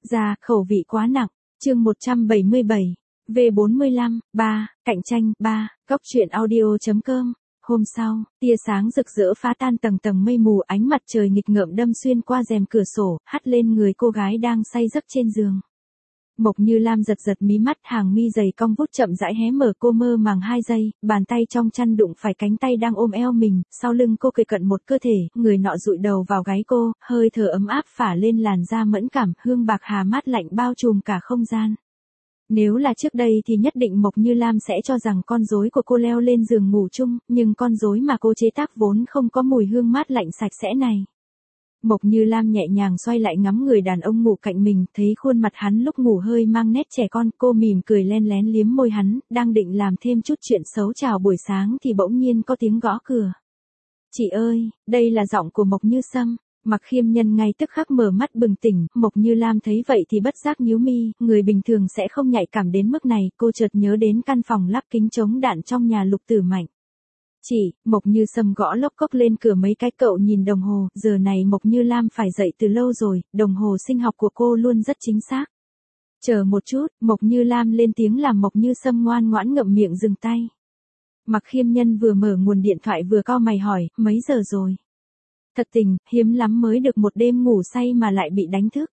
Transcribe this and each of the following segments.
Ra, khẩu vị quá nặng. Chương 177. V45, 3, cạnh tranh, 3, góc truyện audio.com. Hôm sau, tia sáng rực rỡ phá tan tầng tầng mây mù, ánh mặt trời nghịch ngợm đâm xuyên qua rèm cửa sổ, hắt lên người cô gái đang say giấc trên giường. Mộc Như Lam giật giật mí mắt, hàng mi dày cong vút chậm rãi hé mở, cô mơ màng 2 giây, bàn tay trong chăn đụng phải cánh tay đang ôm eo mình, sau lưng cô kề cận một cơ thể, người nọ dụi đầu vào gáy cô, hơi thở ấm áp phả lên làn da mẫn cảm, hương bạc hà mát lạnh bao trùm cả không gian. Nếu là trước đây thì nhất định Mộc Như Lam sẽ cho rằng con rối của cô leo lên giường ngủ chung, nhưng con rối mà cô chế tác vốn không có mùi hương mát lạnh sạch sẽ này. Mộc Như Lam nhẹ nhàng xoay lại ngắm người đàn ông ngủ cạnh mình, thấy khuôn mặt hắn lúc ngủ hơi mang nét trẻ con, cô mỉm cười len lén liếm môi hắn, đang định làm thêm chút chuyện xấu chào buổi sáng thì bỗng nhiên có tiếng gõ cửa. Chị ơi, đây là giọng của Mộc Như Sâm. Mặc Khiêm Nhân ngay tức khắc mở mắt bừng tỉnh, Mộc Như Lam thấy vậy thì bất giác nhíu mi, người bình thường sẽ không nhạy cảm đến mức này, cô chợt nhớ đến căn phòng lắp kính chống đạn trong nhà Lục Tử Mạnh. Chị, Mộc Như Sâm gõ lốc cốc lên cửa mấy cái, cậu nhìn đồng hồ, giờ này Mộc Như Lam phải dậy từ lâu rồi, đồng hồ sinh học của cô luôn rất chính xác. Chờ một chút, Mộc Như Lam lên tiếng làm Mộc Như Sâm ngoan ngoãn ngậm miệng dừng tay. Mặc Khiêm Nhân vừa mở nguồn điện thoại vừa cau mày hỏi, mấy giờ rồi? Thật tình, hiếm lắm mới được một đêm ngủ say mà lại bị đánh thức.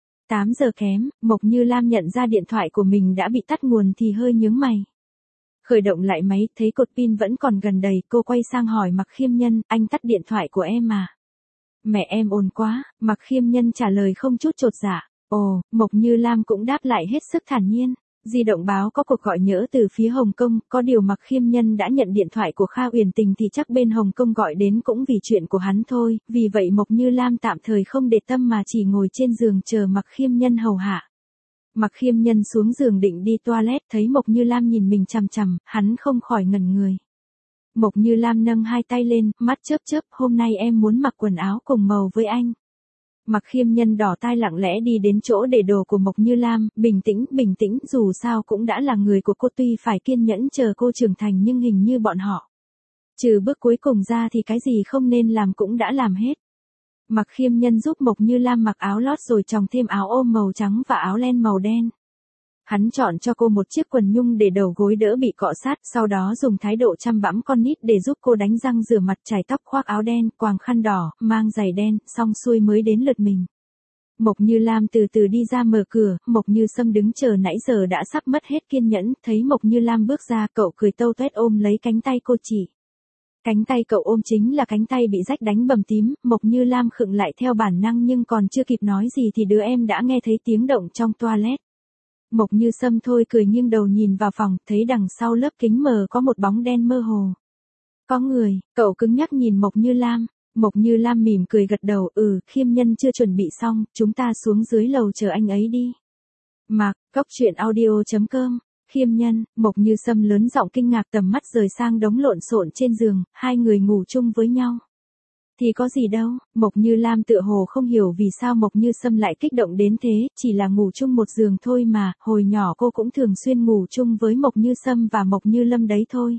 8 giờ kém, Mộc Như Lam nhận ra điện thoại của mình đã bị tắt nguồn thì hơi nhướng mày. Khởi động lại máy, thấy cột pin vẫn còn gần đầy, cô quay sang hỏi Mặc Khiêm Nhân, anh tắt điện thoại của em à? Mẹ em ồn quá, Mặc Khiêm Nhân trả lời không chút chột dạ. Ồ, Mộc Như Lam cũng đáp lại hết sức thản nhiên. Di động báo có cuộc gọi nhỡ từ phía Hồng Kông, có điều Mặc Khiêm Nhân đã nhận điện thoại của Kha Uyển Tình thì chắc bên Hồng Kông gọi đến cũng vì chuyện của hắn thôi, vì vậy Mộc Như Lam tạm thời không để tâm mà chỉ ngồi trên giường chờ Mặc Khiêm Nhân hầu hạ. Mặc Khiêm Nhân xuống giường định đi toilet, thấy Mộc Như Lam nhìn mình chằm chằm, hắn không khỏi ngẩn người. Mộc Như Lam nâng 2 tay lên, mắt chớp chớp, hôm nay em muốn mặc quần áo cùng màu với anh. Mặc Khiêm Nhân đỏ tai lặng lẽ đi đến chỗ để đồ của Mộc Như Lam, bình tĩnh, dù sao cũng đã là người của cô, tuy phải kiên nhẫn chờ cô trưởng thành nhưng hình như bọn họ. Trừ bước cuối cùng ra thì cái gì không nên làm cũng đã làm hết. Mặc Khiêm Nhân giúp Mộc Như Lam mặc áo lót rồi chòng thêm áo ôm màu trắng và áo len màu đen. Hắn chọn cho cô một chiếc quần nhung để đầu gối đỡ bị cọ sát, sau đó dùng thái độ chăm bẵm con nít để giúp cô đánh răng rửa mặt, chải tóc, khoác áo đen, quàng khăn đỏ, mang giày đen, xong xuôi mới đến lượt mình. Mộc Như Lam từ từ đi ra mở cửa, Mộc Như Sâm đứng chờ nãy giờ đã sắp mất hết kiên nhẫn, thấy Mộc Như Lam bước ra, cậu cười tâu tuét ôm lấy cánh tay cô chỉ. Cánh tay cậu ôm chính là cánh tay bị rách đánh bầm tím, Mộc Như Lam khựng lại theo bản năng nhưng còn chưa kịp nói gì thì đứa em đã nghe thấy tiếng động trong toilet. Mộc Như Sâm thôi cười nghiêng đầu nhìn vào phòng, thấy đằng sau lớp kính mờ có một bóng đen mơ hồ. Có người, cậu cứng nhắc nhìn Mộc Như Lam. Mộc Như Lam mỉm cười gật đầu, Khiêm Nhân chưa chuẩn bị xong, chúng ta xuống dưới lầu chờ anh ấy đi. Mặc, góc truyện audio.com. Khiêm Nhân, Mộc Như Sâm lớn giọng kinh ngạc, tầm mắt rời sang đống lộn xộn trên giường, hai người ngủ chung với nhau. Thì có gì đâu, Mộc Như Lam tựa hồ không hiểu vì sao Mộc Như Sâm lại kích động đến thế, chỉ là ngủ chung một giường thôi mà, hồi nhỏ cô cũng thường xuyên ngủ chung với Mộc Như Sâm và Mộc Như Lâm đấy thôi.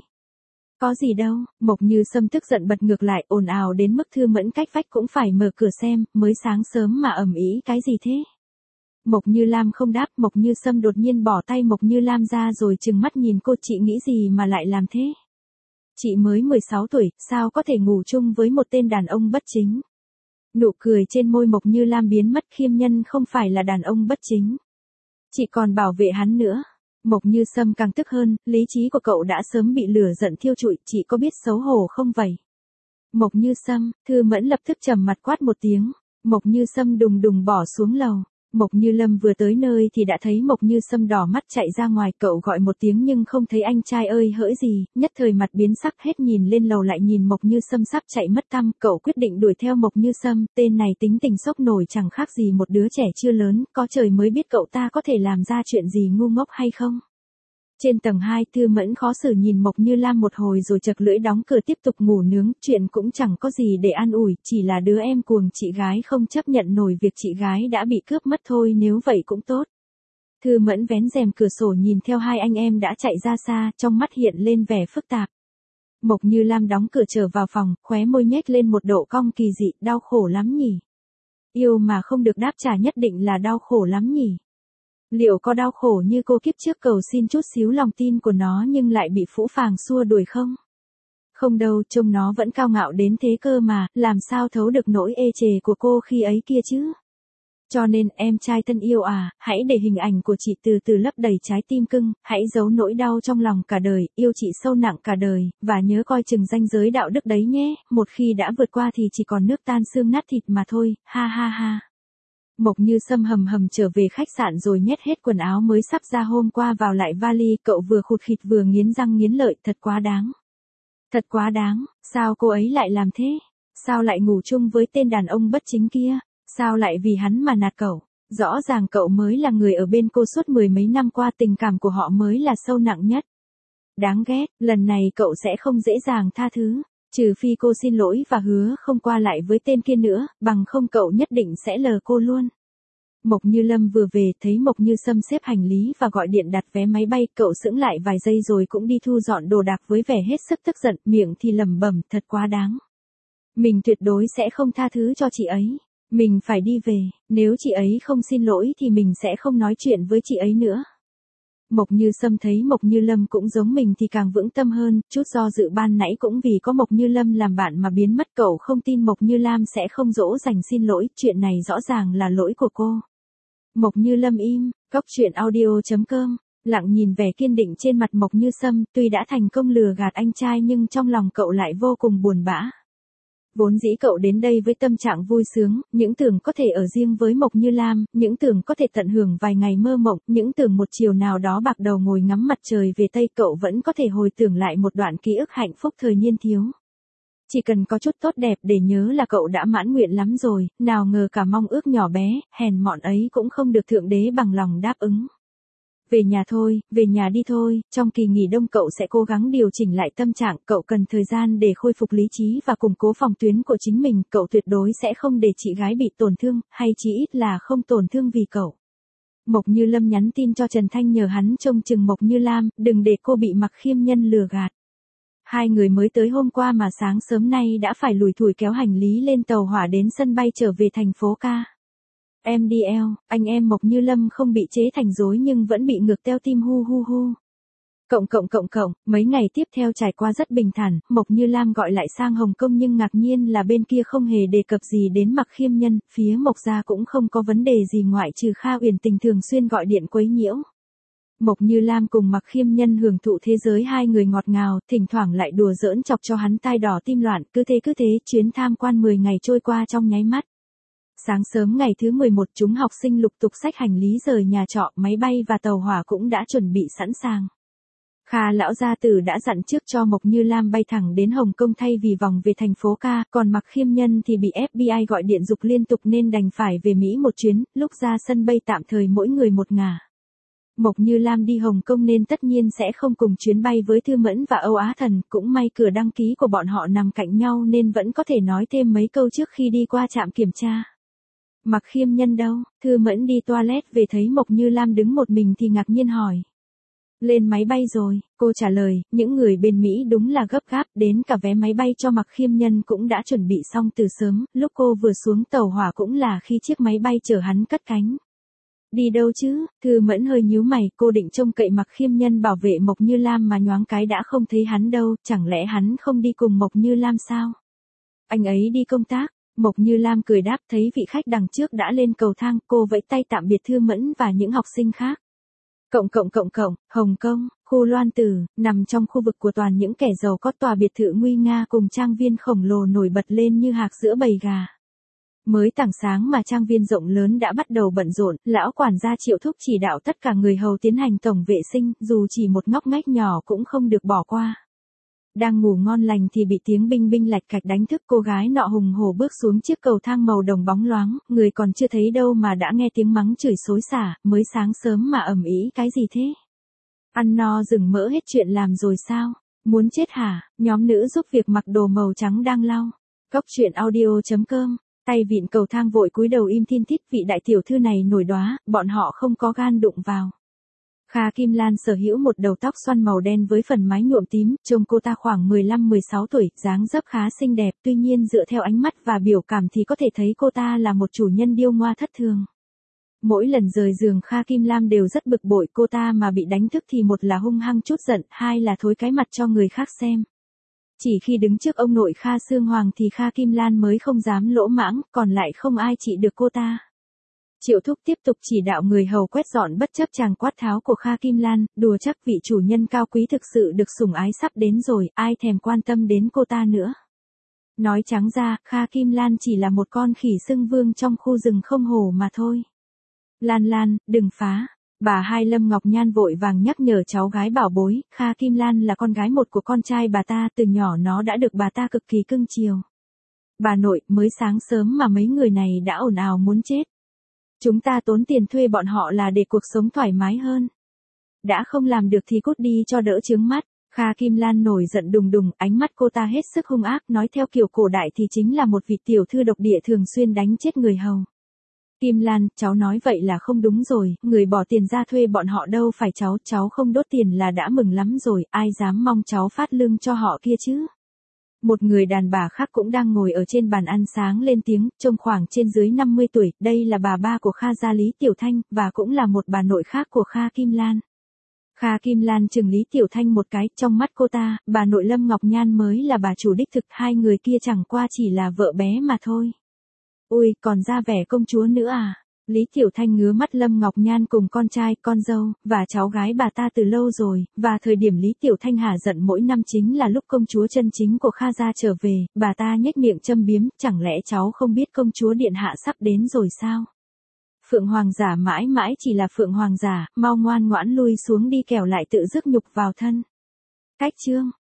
Có gì đâu, Mộc Như Sâm tức giận bật ngược lại, ồn ào đến mức Thư Mẫn cách vách cũng phải mở cửa xem, mới sáng sớm mà ầm ĩ cái gì thế? Mộc Như Lam không đáp, Mộc Như Sâm đột nhiên bỏ tay Mộc Như Lam ra rồi trừng mắt nhìn cô, chị nghĩ gì mà lại làm thế? Chị mới 16 tuổi, sao có thể ngủ chung với một tên đàn ông bất chính? Nụ cười trên môi Mộc Như Lam biến mất, Khiêm Nhân không phải là đàn ông bất chính. Chị còn bảo vệ hắn nữa. Mộc Như Sâm càng tức hơn, lý trí của cậu đã sớm bị lửa giận thiêu trụi, chị có biết xấu hổ không vậy? Mộc Như Sâm, Thư Mẫn lập tức trầm mặt quát một tiếng. Mộc Như Sâm đùng đùng bỏ xuống lầu. Mộc Như Lâm vừa tới nơi thì đã thấy Mộc Như Sâm đỏ mắt chạy ra ngoài, cậu gọi một tiếng nhưng không thấy anh trai ơi hỡi gì, nhất thời mặt biến sắc, hết nhìn lên lầu lại nhìn Mộc Như Sâm sắp chạy mất tăm, cậu quyết định đuổi theo Mộc Như Sâm, tên này tính tình sốc nổi chẳng khác gì một đứa trẻ chưa lớn, có trời mới biết cậu ta có thể làm ra chuyện gì ngu ngốc hay không. Trên tầng 2, Thư Mẫn khó xử nhìn Mộc Như Lam một hồi rồi chật lưỡi đóng cửa tiếp tục ngủ nướng, chuyện cũng chẳng có gì để an ủi, chỉ là đứa em cuồng chị gái không chấp nhận nổi việc chị gái đã bị cướp mất thôi, nếu vậy cũng tốt. Thư Mẫn vén rèm cửa sổ nhìn theo hai anh em đã chạy ra xa, trong mắt hiện lên vẻ phức tạp. Mộc Như Lam đóng cửa trở vào phòng, khóe môi nhếch lên một độ cong kỳ dị, đau khổ lắm nhỉ. Yêu mà không được đáp trả nhất định là đau khổ lắm nhỉ. Liệu có đau khổ như cô kiếp trước cầu xin chút xíu lòng tin của nó nhưng lại bị phũ phàng xua đuổi không? Không đâu, trông nó vẫn cao ngạo đến thế cơ mà, làm sao thấu được nỗi ê chề của cô khi ấy kia chứ? Cho nên em trai thân yêu à, hãy để hình ảnh của chị từ từ lấp đầy trái tim cưng, hãy giấu nỗi đau trong lòng cả đời, yêu chị sâu nặng cả đời, và nhớ coi chừng ranh giới đạo đức đấy nhé, một khi đã vượt qua thì chỉ còn nước tan xương nát thịt mà thôi, ha ha ha. Mộc Như Sâm hầm hầm trở về khách sạn rồi nhét hết quần áo mới sắp ra hôm qua vào lại vali, cậu vừa khụt khịt vừa nghiến răng nghiến lợi, thật quá đáng. Thật quá đáng, sao cô ấy lại làm thế? Sao lại ngủ chung với tên đàn ông bất chính kia? Sao lại vì hắn mà nạt cậu? Rõ ràng cậu mới là người ở bên cô suốt mười mấy năm qua, tình cảm của họ mới là sâu nặng nhất. Đáng ghét, lần này cậu sẽ không dễ dàng tha thứ, trừ phi cô xin lỗi và hứa không qua lại với tên kia nữa, bằng không cậu nhất định sẽ lờ cô luôn. Mộc Như Lâm vừa về thấy Mộc Như Sâm xếp hành lý và gọi điện đặt vé máy bay, cậu sững lại vài giây rồi cũng đi thu dọn đồ đạc với vẻ hết sức tức giận, miệng thì lẩm bẩm, thật quá đáng. Mình tuyệt đối sẽ không tha thứ cho chị ấy. Mình phải đi về, nếu chị ấy không xin lỗi thì mình sẽ không nói chuyện với chị ấy nữa. Mộc Như Sâm thấy Mộc Như Lâm cũng giống mình thì càng vững tâm hơn, chút do dự ban nãy cũng vì có Mộc Như Lâm làm bạn mà biến mất, cậu không tin Mộc Như Lam sẽ không dỗ dành xin lỗi, chuyện này rõ ràng là lỗi của cô. Mộc Như Lâm im, cóc truyện audio.com, lặng nhìn vẻ kiên định trên mặt Mộc Như Sâm, tuy đã thành công lừa gạt anh trai nhưng trong lòng cậu lại vô cùng buồn bã. Vốn dĩ cậu đến đây với tâm trạng vui sướng, những tưởng có thể ở riêng với Mộc Như Lam, những tưởng có thể tận hưởng vài ngày mơ mộng, những tưởng một chiều nào đó bạc đầu ngồi ngắm mặt trời về Tây, cậu vẫn có thể hồi tưởng lại một đoạn ký ức hạnh phúc thời niên thiếu. Chỉ cần có chút tốt đẹp để nhớ là cậu đã mãn nguyện lắm rồi, nào ngờ cả mong ước nhỏ bé, hèn mọn ấy cũng không được Thượng Đế bằng lòng đáp ứng. Về nhà thôi, về nhà đi thôi, trong kỳ nghỉ đông cậu sẽ cố gắng điều chỉnh lại tâm trạng, cậu cần thời gian để khôi phục lý trí và củng cố phòng tuyến của chính mình, cậu tuyệt đối sẽ không để chị gái bị tổn thương, hay chí ít là không tổn thương vì cậu. Mộc Như Lâm nhắn tin cho Trần Thanh nhờ hắn trông chừng Mộc Như Lam, đừng để cô bị Mặc Khiêm Nhân lừa gạt. Hai người mới tới hôm qua mà sáng sớm nay đã phải lủi thủi kéo hành lý lên tàu hỏa đến sân bay trở về thành phố ca. MDL, anh em Mộc Như Lâm không bị chế thành rối nhưng vẫn bị ngược teo tim hu hu hu. Mấy ngày tiếp theo trải qua rất bình thản, Mộc Như Lam gọi lại sang Hồng Kông nhưng ngạc nhiên là bên kia không hề đề cập gì đến Mặc Khiêm Nhân, phía Mộc gia cũng không có vấn đề gì ngoại trừ Kha Uyển Tình thường xuyên gọi điện quấy nhiễu. Mộc Như Lam cùng Mặc Khiêm Nhân hưởng thụ thế giới hai người ngọt ngào, thỉnh thoảng lại đùa giỡn chọc cho hắn tai đỏ tim loạn, cứ thế, chuyến tham quan 10 ngày trôi qua trong nháy mắt. Sáng sớm ngày thứ 11 chúng học sinh lục tục xách hành lý rời nhà trọ, máy bay và tàu hỏa cũng đã chuẩn bị sẵn sàng. Kha lão gia tử đã dặn trước cho Mộc Như Lam bay thẳng đến Hồng Kông thay vì vòng về thành phố ca, còn Mặc Khiêm Nhân thì bị FBI gọi điện giục liên tục nên đành phải về Mỹ một chuyến, lúc ra sân bay tạm thời mỗi người một ngả. Mộc Như Lam đi Hồng Kông nên tất nhiên sẽ không cùng chuyến bay với Thư Mẫn và Âu Á Thần, cũng may cửa đăng ký của bọn họ nằm cạnh nhau nên vẫn có thể nói thêm mấy câu trước khi đi qua trạm kiểm tra. Mặc Khiêm Nhân đâu? Thư Mẫn đi toilet về thấy Mộc Như Lam đứng một mình thì ngạc nhiên hỏi. Lên máy bay rồi, cô trả lời, những người bên Mỹ đúng là gấp gáp, đến cả vé máy bay cho Mặc Khiêm Nhân cũng đã chuẩn bị xong từ sớm, lúc cô vừa xuống tàu hỏa cũng là khi chiếc máy bay chở hắn cất cánh. Đi đâu chứ? Thư Mẫn hơi nhíu mày, cô định trông cậy Mặc Khiêm Nhân bảo vệ Mộc Như Lam mà nhoáng cái đã không thấy hắn đâu, chẳng lẽ hắn không đi cùng Mộc Như Lam sao? Anh ấy đi công tác. Mộc Như Lam cười đáp, thấy vị khách đằng trước đã lên cầu thang, cô vẫy tay tạm biệt Thư Mẫn và những học sinh khác. Hồng Kông, khu Loan Tử, nằm trong khu vực của toàn những kẻ giàu có, tòa biệt thự nguy nga cùng trang viên khổng lồ nổi bật lên như hạc giữa bầy gà. Mới tảng sáng mà trang viên rộng lớn đã bắt đầu bận rộn, lão quản gia Triệu Thúc chỉ đạo tất cả người hầu tiến hành tổng vệ sinh, dù chỉ một ngóc ngách nhỏ cũng không được bỏ qua. Đang ngủ ngon lành thì bị tiếng binh binh lạch cạch đánh thức, cô gái nọ hùng hổ bước xuống chiếc cầu thang màu đồng bóng loáng, người còn chưa thấy đâu mà đã nghe tiếng mắng chửi xối xả, mới sáng sớm mà ầm ĩ cái gì thế? Ăn no rừng mỡ hết chuyện làm rồi sao? Muốn chết hả? Nhóm nữ giúp việc mặc đồ màu trắng đang lau. Cóc truyện audio.com, tay vịn cầu thang vội cúi đầu im thin thít, vị đại tiểu thư này nổi đóa, bọn họ không có gan đụng vào. Kha Kim Lan sở hữu một đầu tóc xoăn màu đen với phần mái nhuộm tím, trông cô ta khoảng 15-16 tuổi, dáng dấp khá xinh đẹp, tuy nhiên dựa theo ánh mắt và biểu cảm thì có thể thấy cô ta là một chủ nhân điêu ngoa thất thường. Mỗi lần rời giường Kha Kim Lan đều rất bực bội, cô ta mà bị đánh thức thì một là hung hăng chút giận, hai là thối cái mặt cho người khác xem. Chỉ khi đứng trước ông nội Kha Sương Hoàng thì Kha Kim Lan mới không dám lỗ mãng, còn lại không ai trị được cô ta. Triệu Thúc tiếp tục chỉ đạo người hầu quét dọn bất chấp tràng quát tháo của Kha Kim Lan, đùa chắc vị chủ nhân cao quý thực sự được sủng ái sắp đến rồi, ai thèm quan tâm đến cô ta nữa. Nói trắng ra, Kha Kim Lan chỉ là một con khỉ xưng vương trong khu rừng không hổ mà thôi. Lan Lan, đừng phá. Bà hai Lâm Ngọc Nhan vội vàng nhắc nhở cháu gái bảo bối, Kha Kim Lan là con gái một của con trai bà ta, từ nhỏ nó đã được bà ta cực kỳ cưng chiều. Bà nội, mới sáng sớm mà mấy người này đã ồn ào muốn chết. Chúng ta tốn tiền thuê bọn họ là để cuộc sống thoải mái hơn. Đã không làm được thì cút đi cho đỡ chướng mắt. Kha Kim Lan nổi giận đùng đùng, ánh mắt cô ta hết sức hung ác, nói theo kiểu cổ đại thì chính là một vị tiểu thư độc địa thường xuyên đánh chết người hầu. Kim Lan, cháu nói vậy là không đúng rồi, người bỏ tiền ra thuê bọn họ đâu phải cháu không đốt tiền là đã mừng lắm rồi, ai dám mong cháu phát lương cho họ kia chứ. Một người đàn bà khác cũng đang ngồi ở trên bàn ăn sáng lên tiếng, trông khoảng trên dưới 50 tuổi, đây là bà ba của Kha gia Lý Tiểu Thanh, và cũng là một bà nội khác của Kha Kim Lan. Kha Kim Lan chừng Lý Tiểu Thanh một cái, trong mắt cô ta, bà nội Lâm Ngọc Nhan mới là bà chủ đích thực, hai người kia chẳng qua chỉ là vợ bé mà thôi. Ui, còn ra vẻ công chúa nữa à? Lý Tiểu Thanh ngứa mắt Lâm Ngọc Nhan cùng con trai, con dâu, và cháu gái bà ta từ lâu rồi, và thời điểm Lý Tiểu Thanh hả giận mỗi năm chính là lúc công chúa chân chính của Kha gia trở về, bà ta nhếch miệng châm biếm, chẳng lẽ cháu không biết công chúa điện hạ sắp đến rồi sao? Phượng Hoàng giả mãi mãi chỉ là Phượng Hoàng giả, mau ngoan ngoãn lui xuống đi kẻo lại tự rước nhục vào thân. Cách chương